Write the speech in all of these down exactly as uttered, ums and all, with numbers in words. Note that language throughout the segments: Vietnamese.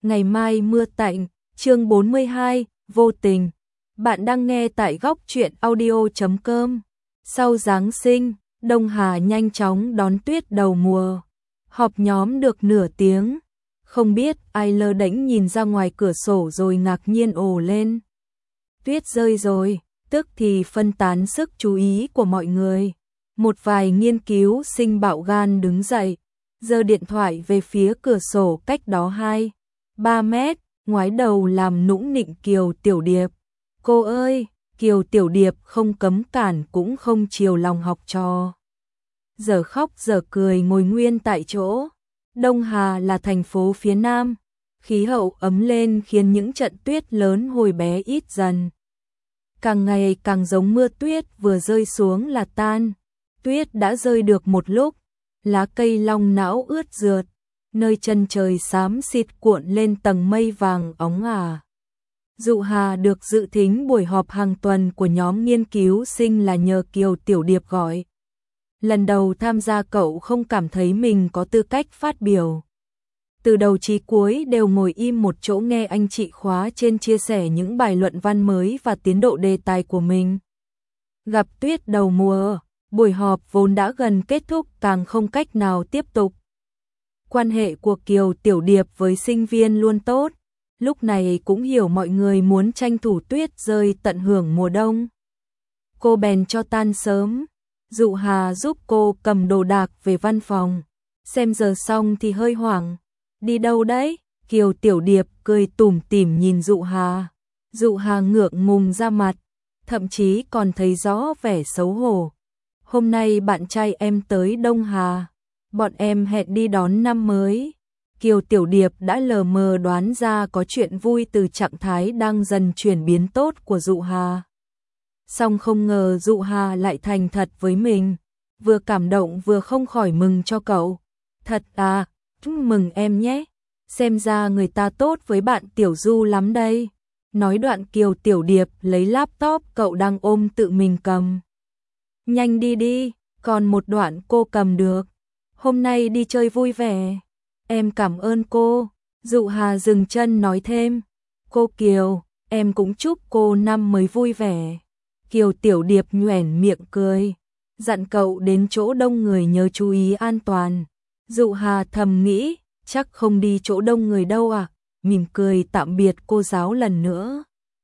Ngày mai mưa tạnh, chương bốn mươi hai, vô tình. Bạn đang nghe tại góc truyện audio chấm com. Sau Giáng sinh, Đông Hà nhanh chóng đón tuyết đầu mùa. Họp nhóm được nửa tiếng. Không biết ai lơ đễnh nhìn ra ngoài cửa sổ rồi ngạc nhiên ồ lên. Tuyết rơi rồi, tức thì phân tán sức chú ý của mọi người. Một vài nghiên cứu sinh bạo gan đứng dậy, giơ điện thoại về phía cửa sổ cách đó hai, ba mét, ngoái đầu làm nũng nịnh Kiều Tiểu Điệp. Cô ơi, Kiều Tiểu Điệp không cấm cản cũng không chiều lòng học trò. Giờ khóc giờ cười ngồi nguyên tại chỗ. Đông Hà là thành phố phía Nam, khí hậu ấm lên khiến những trận tuyết lớn hồi bé ít dần. Càng ngày càng giống mưa tuyết vừa rơi xuống là tan. Tuyết đã rơi được một lúc, lá cây long não ướt rượt, nơi chân trời xám xịt cuộn lên tầng mây vàng óng ả. Dụ Hà được dự thính buổi họp hàng tuần của nhóm nghiên cứu sinh là nhờ Kiều Tiểu Điệp gọi. Lần đầu tham gia cậu không cảm thấy mình có tư cách phát biểu. Từ đầu chí cuối đều ngồi im một chỗ nghe anh chị khóa trên chia sẻ những bài luận văn mới và tiến độ đề tài của mình. Gặp tuyết đầu mùa, buổi họp vốn đã gần kết thúc càng không cách nào tiếp tục. Quan hệ của Kiều Tiểu Điệp với sinh viên luôn tốt, lúc này cũng hiểu mọi người muốn tranh thủ tuyết rơi tận hưởng mùa đông. Cô bèn cho tan sớm, Dụ Hà giúp cô cầm đồ đạc về văn phòng, xem giờ xong thì hơi hoảng. Đi đâu đấy? Kiều Tiểu Điệp cười tủm tỉm nhìn Dụ Hà. Dụ Hà ngượng ngùng ra mặt, thậm chí còn thấy rõ vẻ xấu hổ. Hôm nay bạn trai em tới Đông Hà, bọn em hẹn đi đón năm mới. Kiều Tiểu Điệp đã lờ mờ đoán ra có chuyện vui từ trạng thái đang dần chuyển biến tốt của Dụ Hà. Song không ngờ Dụ Hà lại thành thật với mình, vừa cảm động vừa không khỏi mừng cho cậu. Thật à, mừng em nhé, xem ra người ta tốt với bạn Tiểu Du lắm đây. Nói đoạn Kiều Tiểu Điệp lấy laptop cậu đang ôm tự mình cầm. Nhanh đi đi, còn một đoạn cô cầm được. Hôm nay đi chơi vui vẻ. Em cảm ơn cô. Dụ Hà dừng chân nói thêm. Cô Kiều, em cũng chúc cô năm mới vui vẻ. Kiều Tiểu Điệp nhoẻn miệng cười, dặn cậu đến chỗ đông người nhớ chú ý an toàn. Dụ Hà thầm nghĩ, chắc không đi chỗ đông người đâu à, mỉm cười tạm biệt cô giáo lần nữa.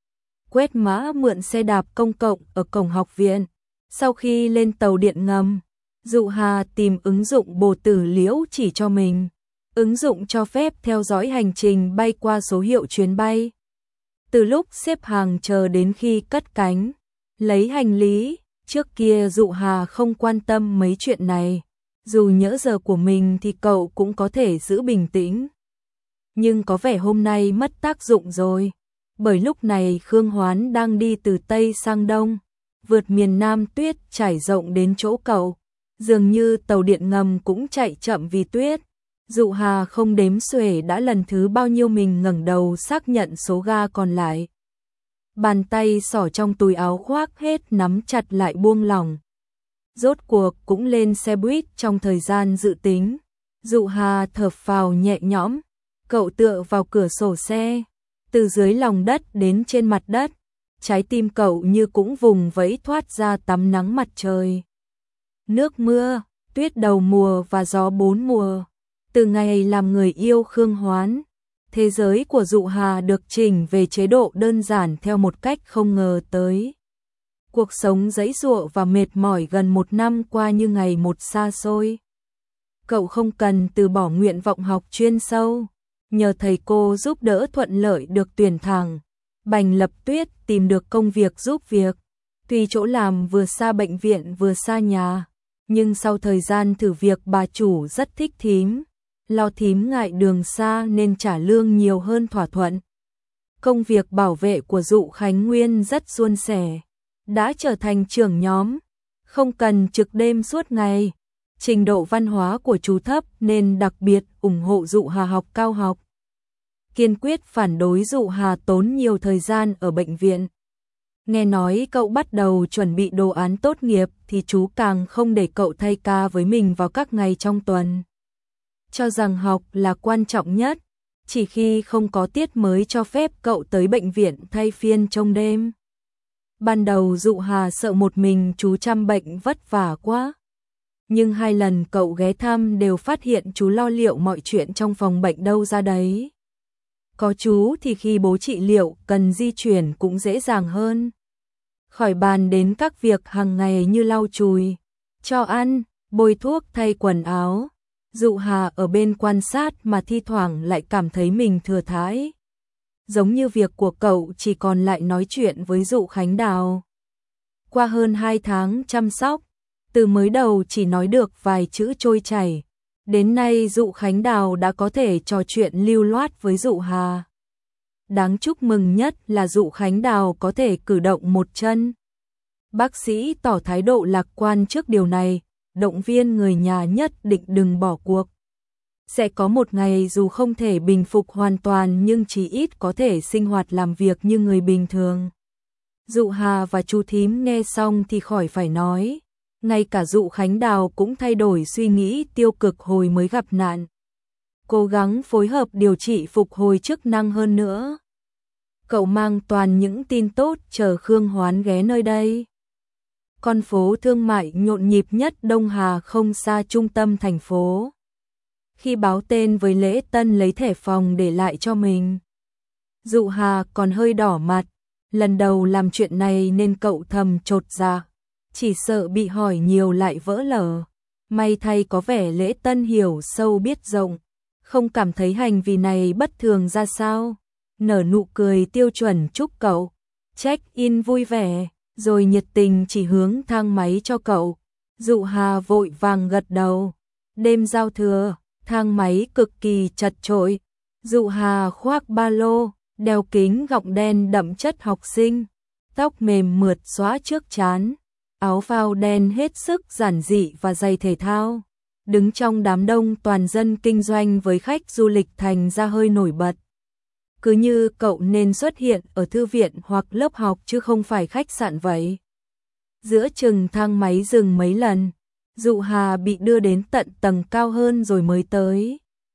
Quét mã mượn xe đạp công cộng ở cổng học viện. Sau khi lên tàu điện ngầm, Dụ Hà tìm ứng dụng Bồ Tử Liễu chỉ cho mình. Ứng dụng cho phép theo dõi hành trình bay qua số hiệu chuyến bay. Từ lúc xếp hàng chờ đến khi cất cánh, lấy hành lý, trước kia Dụ Hà không quan tâm mấy chuyện này. Dù nhỡ giờ của mình thì cậu cũng có thể giữ bình tĩnh. Nhưng có vẻ hôm nay mất tác dụng rồi. Bởi lúc này Khương Hoán đang đi từ Tây sang Đông, vượt miền Nam tuyết trải rộng đến chỗ cậu. Dường như tàu điện ngầm cũng chạy chậm vì tuyết. Dụ Hà không đếm xuể đã lần thứ bao nhiêu mình ngẩng đầu xác nhận số ga còn lại. Bàn tay xỏ trong túi áo khoác hết nắm chặt lại buông lỏng. Rốt cuộc cũng lên xe buýt trong thời gian dự tính. Dụ Hà thở phào nhẹ nhõm, cậu tựa vào cửa sổ xe, từ dưới lòng đất đến trên mặt đất, trái tim cậu như cũng vùng vẫy thoát ra tắm nắng mặt trời. Nước mưa, tuyết đầu mùa và gió bốn mùa. Từ ngày làm người yêu Khương Hoán, thế giới của Dụ Hà được chỉnh về chế độ đơn giản theo một cách không ngờ tới. Cuộc sống giãy giụa và mệt mỏi gần một năm qua như ngày một xa xôi. Cậu không cần từ bỏ nguyện vọng học chuyên sâu, nhờ thầy cô giúp đỡ thuận lợi được tuyển thẳng. Bành Lập Tuyết tìm được công việc giúp việc, tuy chỗ làm vừa xa bệnh viện vừa xa nhà, nhưng sau thời gian thử việc bà chủ rất thích thím. Lo thím ngại đường xa nên trả lương nhiều hơn thỏa thuận. Công việc bảo vệ của Dụ Khánh Nguyên rất suôn sẻ, đã trở thành trưởng nhóm, không cần trực đêm suốt ngày. Trình độ văn hóa của chú thấp nên đặc biệt ủng hộ Dụ Hà học cao học. Kiên quyết phản đối Dụ Hà tốn nhiều thời gian ở bệnh viện. Nghe nói cậu bắt đầu chuẩn bị đồ án tốt nghiệp thì chú càng không để cậu thay ca với mình vào các ngày trong tuần. Cho rằng học là quan trọng nhất, chỉ khi không có tiết mới cho phép cậu tới bệnh viện thay phiên trong đêm. Ban đầu Dụ Hà sợ một mình chú chăm bệnh vất vả quá. Nhưng hai lần cậu ghé thăm đều phát hiện chú lo liệu mọi chuyện trong phòng bệnh đâu ra đấy. Có chú thì khi bố trị liệu cần di chuyển cũng dễ dàng hơn. Khỏi bàn đến các việc hàng ngày như lau chùi, cho ăn, bôi thuốc, thay quần áo. Dụ Hà ở bên quan sát mà thi thoảng lại cảm thấy mình thừa thãi. Giống như việc của cậu chỉ còn lại nói chuyện với Dụ Khánh Đào. Qua hơn hai tháng chăm sóc, từ mới đầu chỉ nói được vài chữ trôi chảy, đến nay Dụ Khánh Đào đã có thể trò chuyện lưu loát với Dụ Hà. Đáng chúc mừng nhất là Dụ Khánh Đào có thể cử động một chân. Bác sĩ tỏ thái độ lạc quan trước điều này, động viên người nhà nhất định đừng bỏ cuộc. Sẽ có một ngày dù không thể bình phục hoàn toàn nhưng chỉ ít có thể sinh hoạt làm việc như người bình thường. Dụ Hà và chú thím nghe xong thì khỏi phải nói. Ngay cả Dụ Khánh Đào cũng thay đổi suy nghĩ tiêu cực hồi mới gặp nạn. Cố gắng phối hợp điều trị phục hồi chức năng hơn nữa. Cậu mang toàn những tin tốt chờ Khương Hoán ghé nơi đây. Con phố thương mại nhộn nhịp nhất Đông Hà không xa trung tâm thành phố. Khi báo tên với lễ tân lấy thẻ phòng để lại cho mình, Dụ Hà còn hơi đỏ mặt. Lần đầu làm chuyện này nên cậu thầm chột dạ, chỉ sợ bị hỏi nhiều lại vỡ lở. May thay có vẻ lễ tân hiểu sâu biết rộng, không cảm thấy hành vi này bất thường ra sao. Nở nụ cười tiêu chuẩn chúc cậu check-in vui vẻ, rồi nhiệt tình chỉ hướng thang máy cho cậu. Dụ Hà vội vàng gật đầu. Đêm giao thừa, thang máy cực kỳ chật chội. Dụ Hà khoác ba lô, đeo kính gọng đen đậm chất học sinh, tóc mềm mượt xõa trước trán, áo phao đen hết sức giản dị và giày thể thao. Đứng trong đám đông toàn dân kinh doanh với khách du lịch thành ra hơi nổi bật. Cứ như cậu nên xuất hiện ở thư viện hoặc lớp học chứ không phải khách sạn vậy. Giữa chừng thang máy dừng mấy lần, Dụ Hà bị đưa đến tận tầng cao hơn rồi mới tới.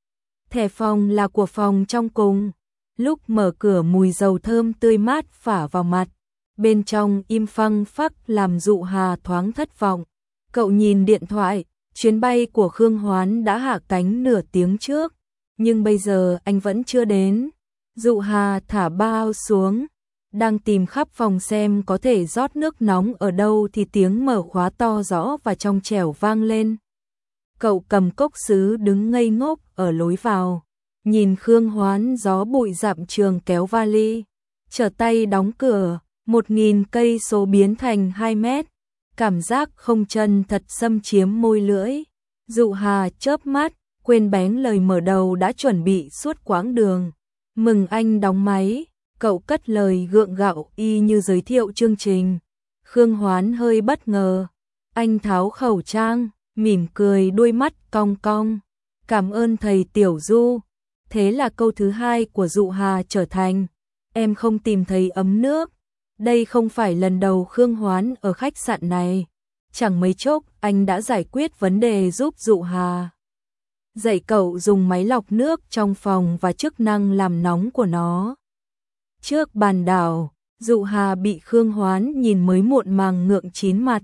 Thẻ phòng là của phòng trong cùng. Lúc mở cửa mùi dầu thơm tươi mát phả vào mặt. Bên trong im phăng phắc làm Dụ Hà thoáng thất vọng. Cậu nhìn điện thoại, chuyến bay của Khương Hoán đã hạ cánh nửa tiếng trước. Nhưng bây giờ anh vẫn chưa đến. Dụ Hà thả bao xuống, đang tìm khắp phòng xem có thể rót nước nóng ở đâu thì tiếng mở khóa to rõ và trong trẻo vang lên. Cậu cầm cốc sứ đứng ngây ngốc ở lối vào, nhìn Khương Hoán gió bụi dặm trường kéo vali, trở tay đóng cửa, một nghìn cây số biến thành hai mét, cảm giác không chân thật xâm chiếm môi lưỡi. Dụ Hà chớp mắt, quên bén lời mở đầu đã chuẩn bị suốt quãng đường. Mừng anh đóng máy, cậu cất lời gượng gạo y như giới thiệu chương trình. Khương Hoán hơi bất ngờ, anh tháo khẩu trang, mỉm cười đôi mắt cong cong. Cảm ơn thầy Tiểu Du. Thế là câu thứ hai của Dụ Hà trở thành, em không tìm thấy ấm nước. Đây không phải lần đầu Khương Hoán ở khách sạn này. Chẳng mấy chốc anh đã giải quyết vấn đề giúp Dụ Hà. Dạy cậu dùng máy lọc nước trong phòng và chức năng làm nóng của nó. Trước bàn đảo, Dụ Hà bị Khương Hoán nhìn mới muộn màng ngượng chín mặt.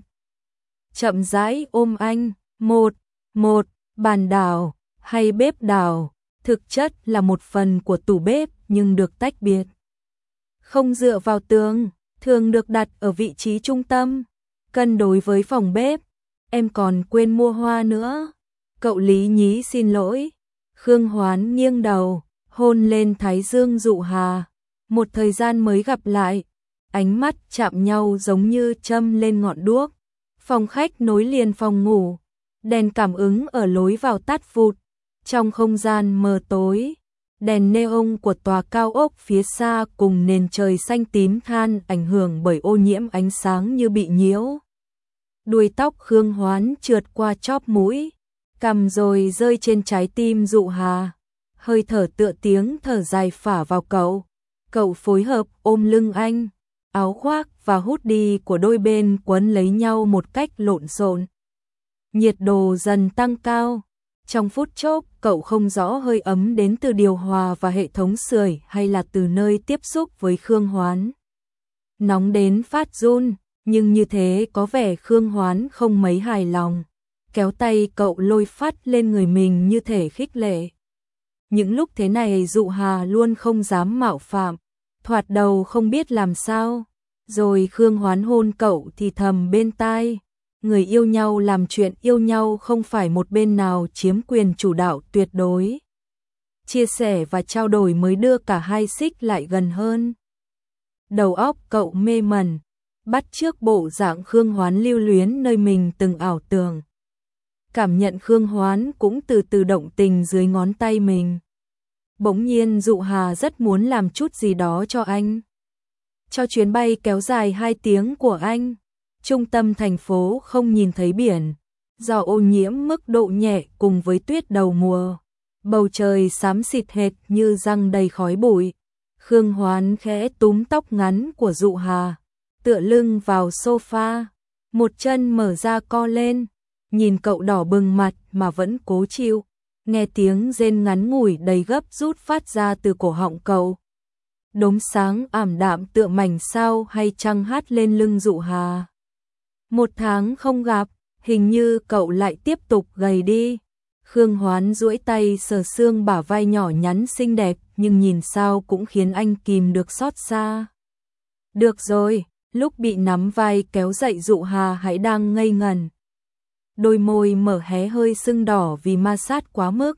Chậm rãi ôm anh, một, một, bàn đảo, hay bếp đảo, thực chất là một phần của tủ bếp nhưng được tách biệt. Không dựa vào tường, thường được đặt ở vị trí trung tâm, cân đối với phòng bếp. Em còn quên mua hoa nữa. Cậu lý nhí xin lỗi. Khương Hoán nghiêng đầu, hôn lên thái dương Dụ Hà. Một thời gian mới gặp lại, ánh mắt chạm nhau giống như châm lên ngọn đuốc. Phòng khách nối liền phòng ngủ, đèn cảm ứng ở lối vào tắt vụt. Trong không gian mờ tối, đèn neon của tòa cao ốc phía xa cùng nền trời xanh tím than ảnh hưởng bởi ô nhiễm ánh sáng như bị nhiễu. Đuôi tóc Khương Hoán trượt qua chóp mũi, cằm rồi rơi trên trái tim Dụ Hà. Hơi thở tựa tiếng thở dài phả vào cậu. Cậu phối hợp ôm lưng anh, áo khoác và hoodie của đôi bên quấn lấy nhau một cách lộn xộn. Nhiệt độ dần tăng cao, trong phút chốc cậu không rõ hơi ấm đến từ điều hòa và hệ thống sưởi hay là từ nơi tiếp xúc với Khương Hoán. Nóng đến phát run, nhưng như thế có vẻ Khương Hoán không mấy hài lòng. Kéo tay cậu lôi phát lên người mình như thể khích lệ. Những lúc thế này Dụ Hà luôn không dám mạo phạm, thoạt đầu không biết làm sao. Rồi Khương Hoán hôn cậu thì thầm bên tai. Người yêu nhau làm chuyện yêu nhau không phải một bên nào chiếm quyền chủ đạo tuyệt đối. Chia sẻ và trao đổi mới đưa cả hai xích lại gần hơn. Đầu óc cậu mê mẩn, bắt chước bộ dạng Khương Hoán lưu luyến nơi mình từng ảo tưởng. Cảm nhận Khương Hoán cũng từ từ động tình dưới ngón tay mình. Bỗng nhiên Dụ Hà rất muốn làm chút gì đó cho anh. Cho chuyến bay kéo dài hai tiếng của anh. Trung tâm thành phố không nhìn thấy biển, do ô nhiễm mức độ nhẹ cùng với tuyết đầu mùa. Bầu trời xám xịt hệt như răng đầy khói bụi. Khương Hoán khẽ túm tóc ngắn của Dụ Hà, tựa lưng vào sofa, một chân mở ra co lên, nhìn cậu đỏ bừng mặt mà vẫn cố chịu. Nghe tiếng rên ngắn ngủi đầy gấp rút phát ra từ cổ họng cậu. Đốm sáng ảm đạm tựa mảnh sao hay trăng hát lên lưng Dụ Hà. Một tháng không gặp, hình như cậu lại tiếp tục gầy đi. Khương Hoán duỗi tay sờ xương bả vai nhỏ nhắn xinh đẹp, nhưng nhìn sao cũng khiến anh kìm được xót xa. Được rồi, lúc bị nắm vai kéo dậy Dụ Hà hãy đang ngây ngẩn. Đôi môi mở hé hơi sưng đỏ vì ma sát quá mức.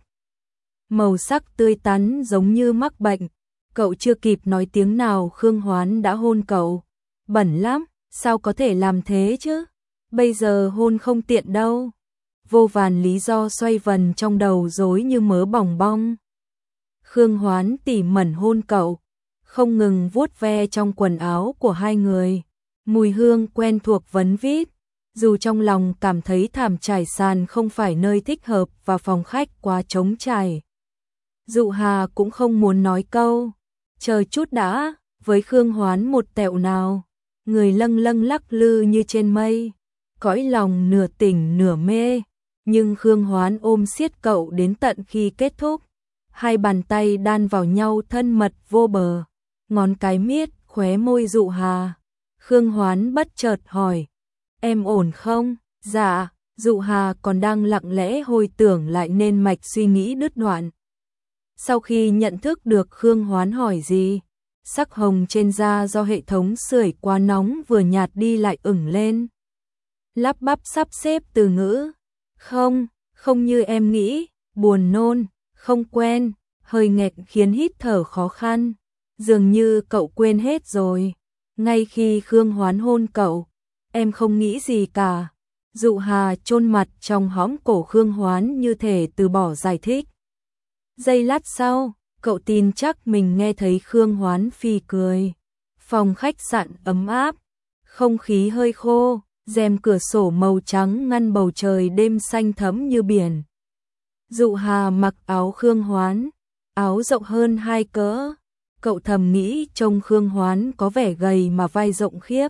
Màu sắc tươi tắn giống như mắc bệnh. Cậu chưa kịp nói tiếng nào Khương Hoán đã hôn cậu. Bẩn lắm, sao có thể làm thế chứ? Bây giờ hôn không tiện đâu. Vô vàn lý do xoay vần trong đầu rối như mớ bòng bong. Khương Hoán tỉ mẩn hôn cậu, không ngừng vuốt ve trong quần áo của hai người. Mùi hương quen thuộc vấn vít. Dù trong lòng cảm thấy thảm trải sàn không phải nơi thích hợp và phòng khách quá trống trải. Dụ Hà cũng không muốn nói câu chờ chút đã, với Khương Hoán một tẹo nào. Người lâng lâng lắc lư như trên mây, cõi lòng nửa tỉnh nửa mê. Nhưng Khương Hoán ôm siết cậu đến tận khi kết thúc. Hai bàn tay đan vào nhau thân mật vô bờ, ngón cái miết khóe môi Dụ Hà. Khương Hoán bất chợt hỏi, em ổn không? Dạ. Dụ Hà còn đang lặng lẽ hồi tưởng lại nên mạch suy nghĩ đứt đoạn. Sau khi nhận thức được Khương Hoán hỏi gì, sắc hồng trên da do hệ thống sưởi quá nóng vừa nhạt đi lại ửng lên. Lắp bắp sắp xếp từ ngữ. Không, không như em nghĩ, buồn nôn, không quen, hơi nghẹt khiến hít thở khó khăn. Dường như cậu quên hết rồi. Ngay khi Khương Hoán hôn cậu, em không nghĩ gì cả. Dụ Hà chôn mặt trong hõm cổ Khương Hoán như thể từ bỏ giải thích. Giây lát sau, cậu tin chắc mình nghe thấy Khương Hoán phì cười. Phòng khách sạn ấm áp, không khí hơi khô, rèm cửa sổ màu trắng ngăn bầu trời đêm xanh thẫm như biển. Dụ Hà mặc áo Khương Hoán, áo rộng hơn hai cỡ. Cậu thầm nghĩ trông Khương Hoán có vẻ gầy mà vai rộng khiếp.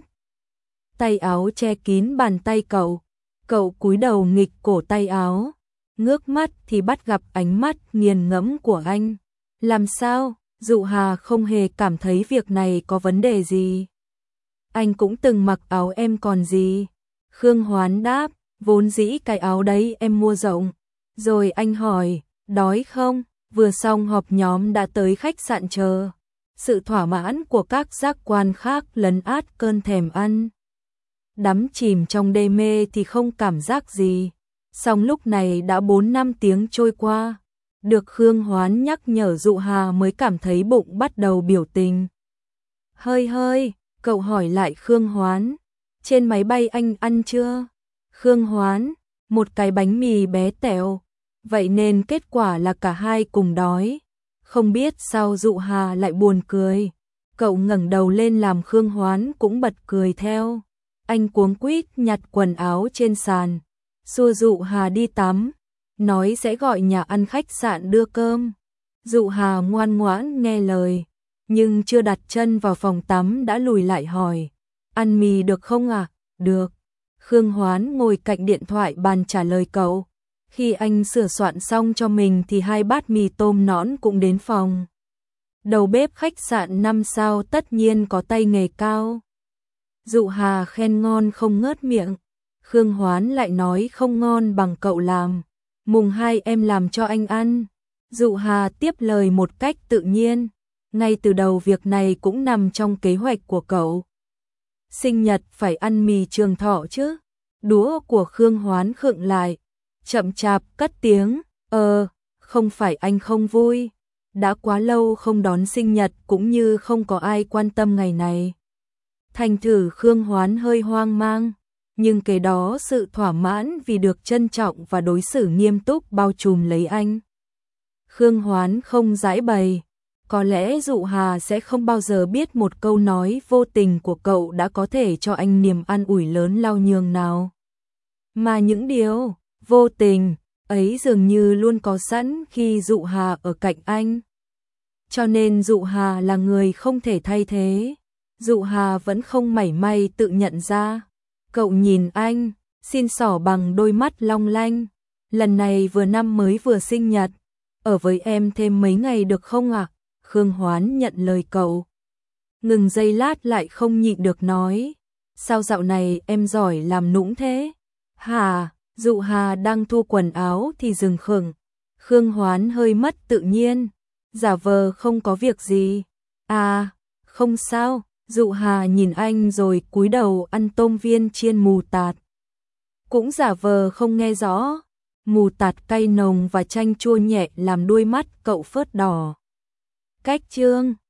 Tay áo che kín bàn tay cậu, cậu cúi đầu nghịch cổ tay áo, ngước mắt thì bắt gặp ánh mắt nghiền ngẫm của anh. Làm sao? Dụ Hà không hề cảm thấy việc này có vấn đề gì. Anh cũng từng mặc áo em còn gì. Khương Hoán đáp, vốn dĩ cái áo đấy em mua rộng. Rồi anh hỏi, đói không? Vừa xong họp nhóm đã tới khách sạn chờ. Sự thỏa mãn của các giác quan khác lấn át cơn thèm ăn. Đắm chìm trong đê mê thì không cảm giác gì. Song lúc này đã bốn năm tiếng trôi qua. Được Khương Hoán nhắc nhở Dụ Hà mới cảm thấy bụng bắt đầu biểu tình. Hơi hơi, cậu hỏi lại Khương Hoán. Trên máy bay anh ăn chưa? Khương Hoán, một cái bánh mì bé tẹo. Vậy nên kết quả là cả hai cùng đói. Không biết sao Dụ Hà lại buồn cười. Cậu ngẩng đầu lên làm Khương Hoán cũng bật cười theo. Anh cuống quýt nhặt quần áo trên sàn, xua Dụ Hà đi tắm, nói sẽ gọi nhà ăn khách sạn đưa cơm. Dụ Hà ngoan ngoãn nghe lời, nhưng chưa đặt chân vào phòng tắm đã lùi lại hỏi, ăn mì được không ạ? À? Được. Khương Hoán ngồi cạnh điện thoại bàn trả lời cậu. Khi anh sửa soạn xong cho mình thì hai bát mì tôm nõn cũng đến phòng. Đầu bếp khách sạn năm sao tất nhiên có tay nghề cao. Dụ Hà khen ngon không ngớt miệng. Khương Hoán lại nói không ngon bằng cậu làm. Mùng hai em làm cho anh ăn. Dụ Hà tiếp lời một cách tự nhiên. Ngay từ đầu việc này cũng nằm trong kế hoạch của cậu. Sinh nhật phải ăn mì Trường Thọ chứ. Đũa của Khương Hoán khựng lại. Chậm chạp cất tiếng. Ờ, không phải anh không vui. Đã quá lâu không đón sinh nhật cũng như không có ai quan tâm ngày này. Thành thử Khương Hoán hơi hoang mang. Nhưng cái đó sự thỏa mãn vì được trân trọng và đối xử nghiêm túc bao trùm lấy anh. Khương Hoán không giãi bày. Có lẽ Dụ Hà sẽ không bao giờ biết một câu nói vô tình của cậu đã có thể cho anh niềm an ủi lớn lao nhường nào. Mà những điều vô tình ấy dường như luôn có sẵn khi Dụ Hà ở cạnh anh. Cho nên Dụ Hà là người không thể thay thế. Dụ Hà vẫn không mảy may tự nhận ra. Cậu nhìn anh, xin xỏ bằng đôi mắt long lanh. Lần này vừa năm mới vừa sinh nhật. Ở với em thêm mấy ngày được không ạ? Khương Hoán nhận lời cậu. Ngừng giây lát lại không nhịn được nói. Sao dạo này em giỏi làm nũng thế? Hà, Dụ Hà đang thu quần áo thì dừng khựng. Khương Hoán hơi mất tự nhiên. Giả vờ không có việc gì. À, không sao. Dụ Hà nhìn anh rồi cúi đầu ăn tôm viên chiên mù tạt. Cũng giả vờ không nghe rõ. Mù tạt cay nồng và chanh chua nhẹ làm đôi mắt cậu phớt đỏ. Cách chương